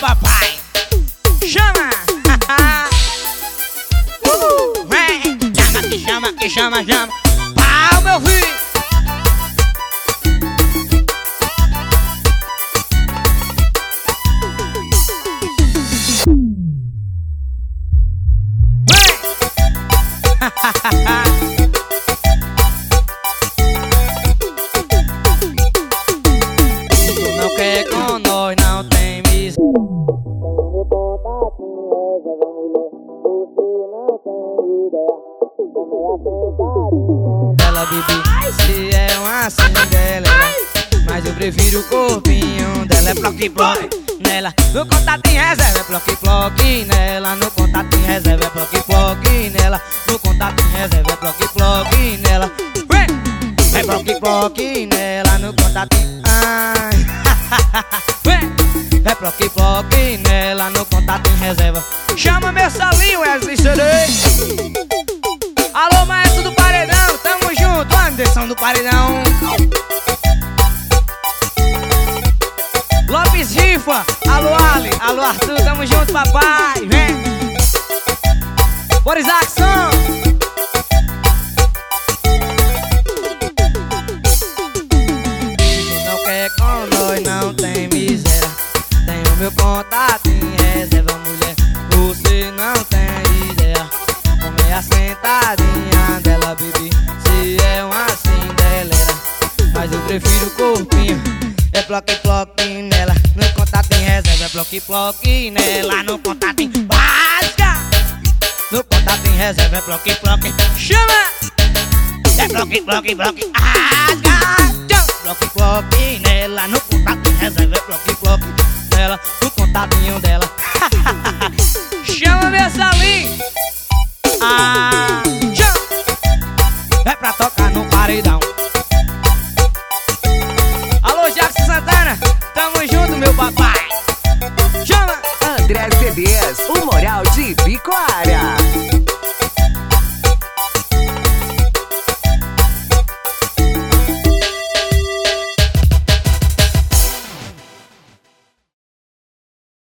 papai. Chama! Vem! Chama, que chama. Pau, meu filho! Tu não quer com nós, não tem miséria. Meu contatinho reserva mulher, você não tem ideia. Como é a sentadinha dela, bebê, se é uma cinderela. Mas eu prefiro o corpinho dela, é ploque nela. No contatinho reserva é ploque nela. No contatinho reserva é ploque nela. No contatinho reserva é ploque nela. É ploque nela no contatinho. Ai. É ploque nela no contatinho reserva. Chama meu salinho, Wesley CD. Alô, maestro do paredão, tamo junto, Anderson do paredão. Lopes Rifa, alô Ali, alô Arthur, tamo junto, papai, vem. Boris Axon. Não quer com nós, não tem miséria. Tem o meu contato em reserva, mulher, você não tem ideia. Como é a sentadinha dela, bebê, se é uma cinderela. Mas eu prefiro o corpinho, é ploque nela. No contato em reserva é ploque nela. No contato em básica. No contato em reserva é ploque. Chama! É ploque. Ploque nela. No contato em reserva é ploque nela. No contatinho dela. Chama meu salinho.